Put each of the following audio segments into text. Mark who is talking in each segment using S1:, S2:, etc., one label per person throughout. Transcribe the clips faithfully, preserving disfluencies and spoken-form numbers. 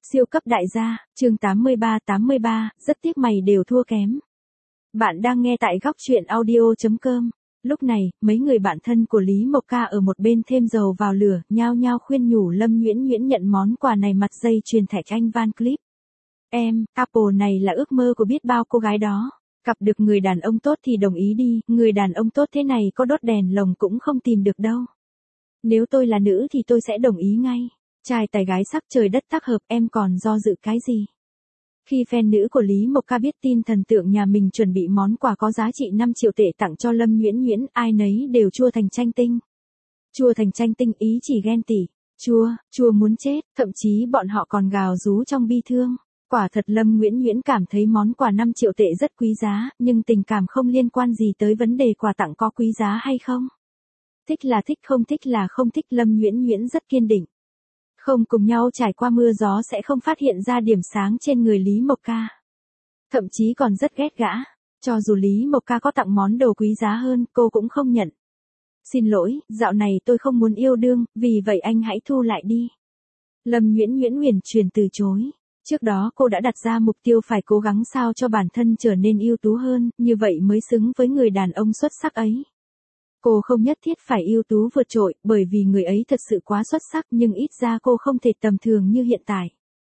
S1: Siêu cấp đại gia, chương tám mươi ba tám mươi ba, rất tiếc mày đều thua kém. Bạn đang nghe tại góc truyện audio chấm com. Lúc này, mấy người bạn thân của Lý Mộc Ca ở một bên thêm dầu vào lửa, nhao nhao khuyên nhủ Lâm Nhuyễn Nhuyễn nhận món quà này mặt dây chuyền thạch anh Van Cleef. Em, Apple này là ước mơ của biết bao cô gái đó. Gặp được người đàn ông tốt thì đồng ý đi, người đàn ông tốt thế này có đốt đèn lồng cũng không tìm được đâu. Nếu tôi là nữ thì tôi sẽ đồng ý ngay. Trai tài gái sắc trời đất tác hợp, em còn do dự cái gì? Khi fan nữ của Lý Mộc Ca biết tin thần tượng nhà mình chuẩn bị món quà có giá trị năm triệu tệ tặng cho Lâm Nhuyễn Nhuyễn, ai nấy đều chua thành chanh tinh. Chua thành chanh tinh ý chỉ ghen tị, chua, chua muốn chết, thậm chí bọn họ còn gào rú trong bi thương. Quả thật Lâm Nhuyễn Nhuyễn cảm thấy món quà năm triệu tệ rất quý giá, nhưng tình cảm không liên quan gì tới vấn đề quà tặng có quý giá hay không. Thích là thích, không thích là không thích, Lâm Nhuyễn Nhuyễn rất kiên định. Không cùng nhau trải qua mưa gió sẽ không phát hiện ra điểm sáng trên người Lý Mộc Ca. Thậm chí còn rất ghét gã. Cho dù Lý Mộc Ca có tặng món đồ quý giá hơn, cô cũng không nhận. Xin lỗi, dạo này tôi không muốn yêu đương, vì vậy anh hãy thu lại đi. Lâm Nhuyễn Nhuyễn huyền truyền từ chối. Trước đó cô đã đặt ra mục tiêu phải cố gắng sao cho bản thân trở nên ưu tú hơn, như vậy mới xứng với người đàn ông xuất sắc ấy. Cô không nhất thiết phải ưu tú vượt trội, bởi vì người ấy thật sự quá xuất sắc, nhưng ít ra cô không thể tầm thường như hiện tại.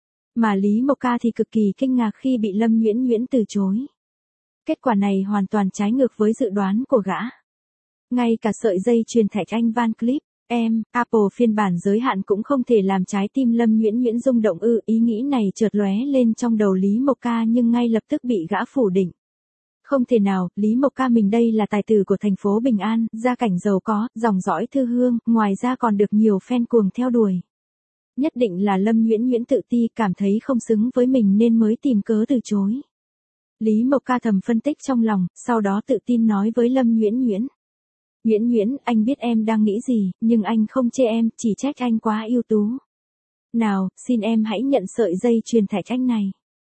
S1: Mà Lý Mộc Ca thì cực kỳ kinh ngạc khi bị Lâm Nhuyễn Nhuyễn từ chối. Kết quả này hoàn toàn trái ngược với dự đoán của gã. Ngay cả sợi dây chuyền thạch anh Van Cleef, em, Apple phiên bản giới hạn cũng không thể làm trái tim Lâm Nhuyễn Nhuyễn rung động ư, ý nghĩ này chợt lóe lên trong đầu Lý Mộc Ca nhưng ngay lập tức bị gã phủ định. Không thể nào, Lý Mộc Ca mình đây là tài tử của thành phố Bình An, gia cảnh giàu có, dòng dõi thư hương, ngoài ra còn được nhiều fan cuồng theo đuổi. Nhất định là Lâm Nhuyễn Nhuyễn tự ti, cảm thấy không xứng với mình nên mới tìm cớ từ chối. Lý Mộc Ca thầm phân tích trong lòng, sau đó tự tin nói với Lâm Nhuyễn Nhuyễn. Nhuyễn Nhuyễn, anh biết em đang nghĩ gì, nhưng anh không chê em, chỉ trách anh quá ưu tú. Nào, xin em hãy nhận sợi dây chuyền thạch anh này.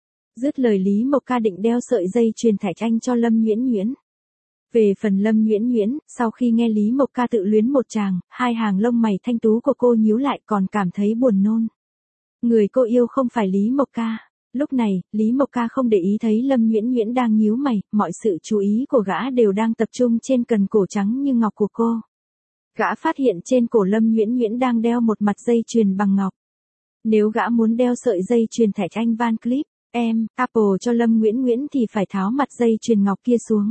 S1: Dứt lời Lý Mộc Ca định đeo sợi dây chuyền thạch anh cho Lâm Nhuyễn Nhuyễn. Về phần Lâm Nhuyễn Nhuyễn, sau khi nghe Lý Mộc Ca tự luyến một tràng, hai hàng lông mày thanh tú của cô nhíu lại còn cảm thấy buồn nôn. Người cô yêu không phải Lý Mộc Ca. Lúc này, Lý Mộc Ca không để ý thấy Lâm Nhuyễn Nhuyễn đang nhíu mày, mọi sự chú ý của gã đều đang tập trung trên cần cổ trắng như ngọc của cô. Gã phát hiện trên cổ Lâm Nhuyễn Nhuyễn đang đeo một mặt dây chuyền bằng ngọc. Nếu gã muốn đeo sợi dây chuyền thạch anh Van Cleef, em, Apple cho Lâm Nhuyễn Nhuyễn thì phải tháo mặt dây chuyền ngọc kia xuống.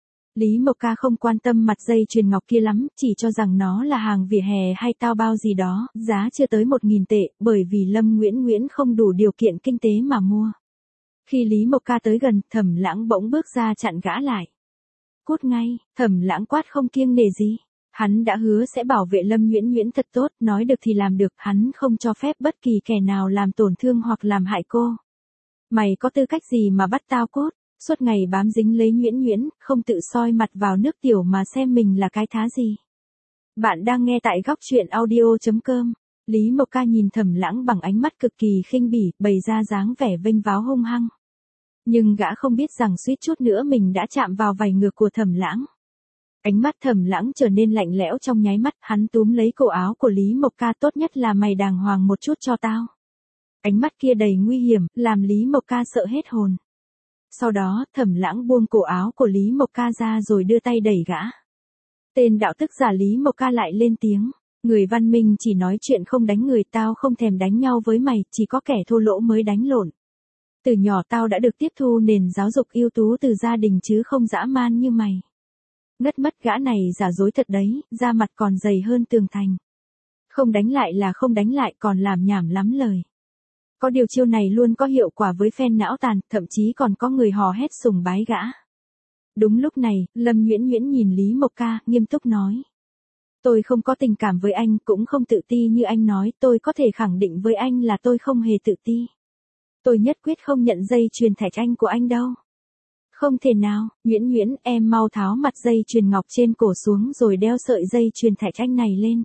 S1: Lý Mộc Ca không quan tâm mặt dây chuyền ngọc kia lắm, chỉ cho rằng nó là hàng vỉa hè hay tao bao gì đó, giá chưa tới một nghìn tệ, bởi vì Lâm Nhuyễn Nhuyễn không đủ điều kiện kinh tế mà mua. Khi Lý Mộc Ca tới gần, Thẩm Lãng bỗng bước ra chặn gã lại. Cút ngay, Thẩm Lãng quát không kiêng nể gì. Hắn đã hứa sẽ bảo vệ Lâm Nhuyễn Nhuyễn thật tốt, nói được thì làm được, hắn không cho phép bất kỳ kẻ nào làm tổn thương hoặc làm hại cô. Mày có tư cách gì mà bắt tao cút? Suốt ngày bám dính lấy Nhuyễn Nhuyễn, không tự soi mặt vào nước tiểu mà xem mình là cái thá gì. Bạn đang nghe tại góc truyện audio chấm com. Lý Mộc Ca nhìn Thẩm Lãng bằng ánh mắt cực kỳ khinh bỉ, bày ra dáng vẻ vênh váo hung hăng. Nhưng gã không biết rằng suýt chút nữa mình đã chạm vào vảy ngược của Thẩm Lãng. Ánh mắt Thẩm Lãng trở nên lạnh lẽo trong nháy mắt, hắn túm lấy cổ áo của Lý Mộc Ca, tốt nhất là mày đàng hoàng một chút cho tao. Ánh mắt kia đầy nguy hiểm, làm Lý Mộc Ca sợ hết hồn. Sau đó, Thẩm Lãng buông cổ áo của Lý Mộc Ca ra rồi đưa tay đẩy gã. Tên đạo tức giả Lý Mộc Ca lại lên tiếng. Người văn minh chỉ nói chuyện không đánh người, tao không thèm đánh nhau với mày, chỉ có kẻ thô lỗ mới đánh lộn. Từ nhỏ tao đã được tiếp thu nền giáo dục ưu tú từ gia đình chứ không dã man như mày. Ngất mất, gã này giả dối thật đấy, da mặt còn dày hơn tường thành. Không đánh lại là không đánh lại, còn làm nhảm lắm lời. Có điều chiêu này luôn có hiệu quả với fan não tàn, thậm chí còn có người hò hét sùng bái gã. Đúng lúc này, Lâm Nhuyễn Nhuyễn nhìn Lý Mộc Ca, nghiêm túc nói. Tôi không có tình cảm với anh, cũng không tự ti như anh nói, tôi có thể khẳng định với anh là tôi không hề tự ti. Tôi nhất quyết không nhận dây chuyền thạch anh của anh đâu. Không thể nào, Nhuyễn Nhuyễn, em mau tháo mặt dây chuyền ngọc trên cổ xuống rồi đeo sợi dây chuyền thạch anh này lên.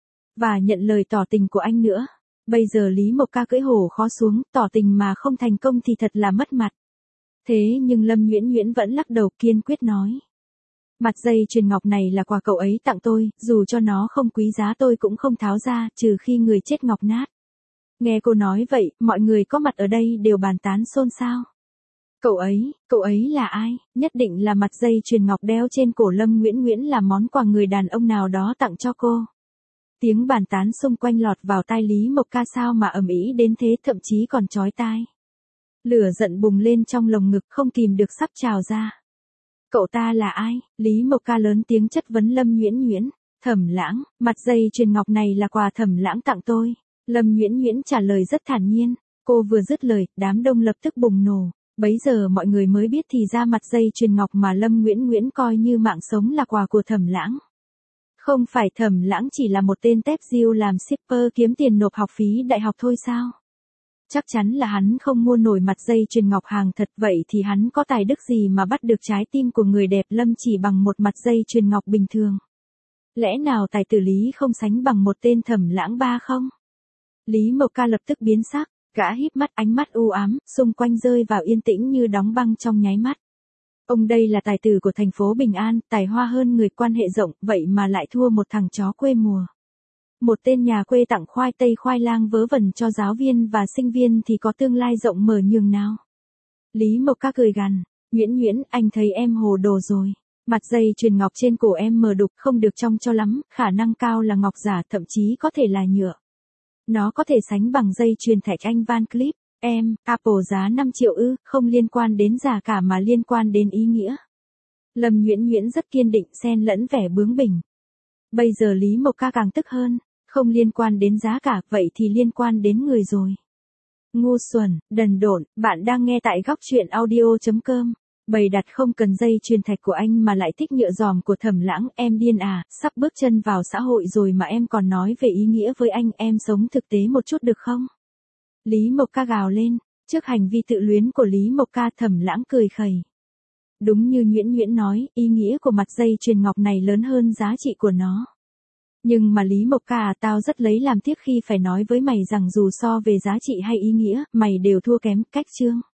S1: Và nhận lời tỏ tình của anh nữa. Bây giờ Lý Mộc Ca cưỡi hổ khó xuống, tỏ tình mà không thành công thì thật là mất mặt. Thế nhưng Lâm Nhuyễn Nhuyễn vẫn lắc đầu kiên quyết nói. Mặt dây chuyền ngọc này là quà cậu ấy tặng tôi, dù cho nó không quý giá tôi cũng không tháo ra, trừ khi người chết ngọc nát. Nghe cô nói vậy, mọi người có mặt ở đây đều bàn tán xôn xao. Cậu ấy, cậu ấy là ai? Nhất định là mặt dây chuyền ngọc đeo trên cổ Lâm Nguyễn Nguyễn là món quà người đàn ông nào đó tặng cho cô. Tiếng bàn tán xung quanh lọt vào tai Lý Mộc Ca sao mà ầm ĩ đến thế, thậm chí còn chói tai. Lửa giận bùng lên trong lồng ngực không kìm được sắp trào ra. Cậu ta là ai? Lý Mộc Ca lớn tiếng chất vấn Lâm Nguyễn Nguyễn. Thẩm Lãng, mặt dây chuyền ngọc này là quà Thẩm Lãng tặng tôi. Lâm Nguyễn Nguyễn trả lời rất thản nhiên. Cô vừa dứt lời, đám đông lập tức bùng nổ. Bấy giờ mọi người mới biết thì ra mặt dây chuyền ngọc mà Lâm Nguyễn Nguyễn coi như mạng sống là quà của Thẩm Lãng. Không phải Thẩm Lãng chỉ là một tên tép diêu làm shipper kiếm tiền nộp học phí đại học thôi sao? Chắc chắn là hắn không mua nổi mặt dây chuyền ngọc hàng thật, vậy thì hắn có tài đức gì mà bắt được trái tim của người đẹp Lâm chỉ bằng một mặt dây chuyền ngọc bình thường? Lẽ nào tài tử Lý không sánh bằng một tên Thẩm Lãng ba không? Lý Mộc Ca lập tức biến sắc, gã híp mắt, ánh mắt u ám, xung quanh rơi vào yên tĩnh như đóng băng trong nháy mắt. Ông đây là tài tử của thành phố Bình An, tài hoa hơn người, quan hệ rộng, vậy mà lại thua một thằng chó quê mùa. Một tên nhà quê tặng khoai tây khoai lang vớ vẩn cho giáo viên và sinh viên thì có tương lai rộng mở nhường nào. Lý Mộc Ca cười gằn, Nguyễn Nguyễn, anh thấy em hồ đồ rồi. Mặt dây chuyền ngọc trên cổ em mờ đục, không được trong cho lắm, khả năng cao là ngọc giả, thậm chí có thể là nhựa. Nó có thể sánh bằng dây chuyền thạch anh Van Cleef. Em, Apple giá năm triệu ư, không liên quan đến giá cả mà liên quan đến ý nghĩa. Lâm Nguyễn Nguyễn rất kiên định, xen lẫn vẻ bướng bỉnh. Bây giờ Lý Mộc Ca càng tức hơn, không liên quan đến giá cả, vậy thì liên quan đến người rồi. Ngu xuẩn, đần độn, bạn đang nghe tại góc truyện audio chấm com. Bày đặt không cần dây chuyền thạch của anh mà lại thích nhựa giòm của Thẩm Lãng, em điên à, sắp bước chân vào xã hội rồi mà em còn nói về ý nghĩa với anh, em sống thực tế một chút được không? Lý Mộc Ca gào lên, trước hành vi tự luyến của Lý Mộc Ca, Thẩm Lãng cười khẩy. Đúng như Nguyễn Nguyễn nói, ý nghĩa của mặt dây chuyền ngọc này lớn hơn giá trị của nó. Nhưng mà Lý Mộc Ca à, tao rất lấy làm tiếc khi phải nói với mày rằng dù so về giá trị hay ý nghĩa, mày đều thua kém, cách chương.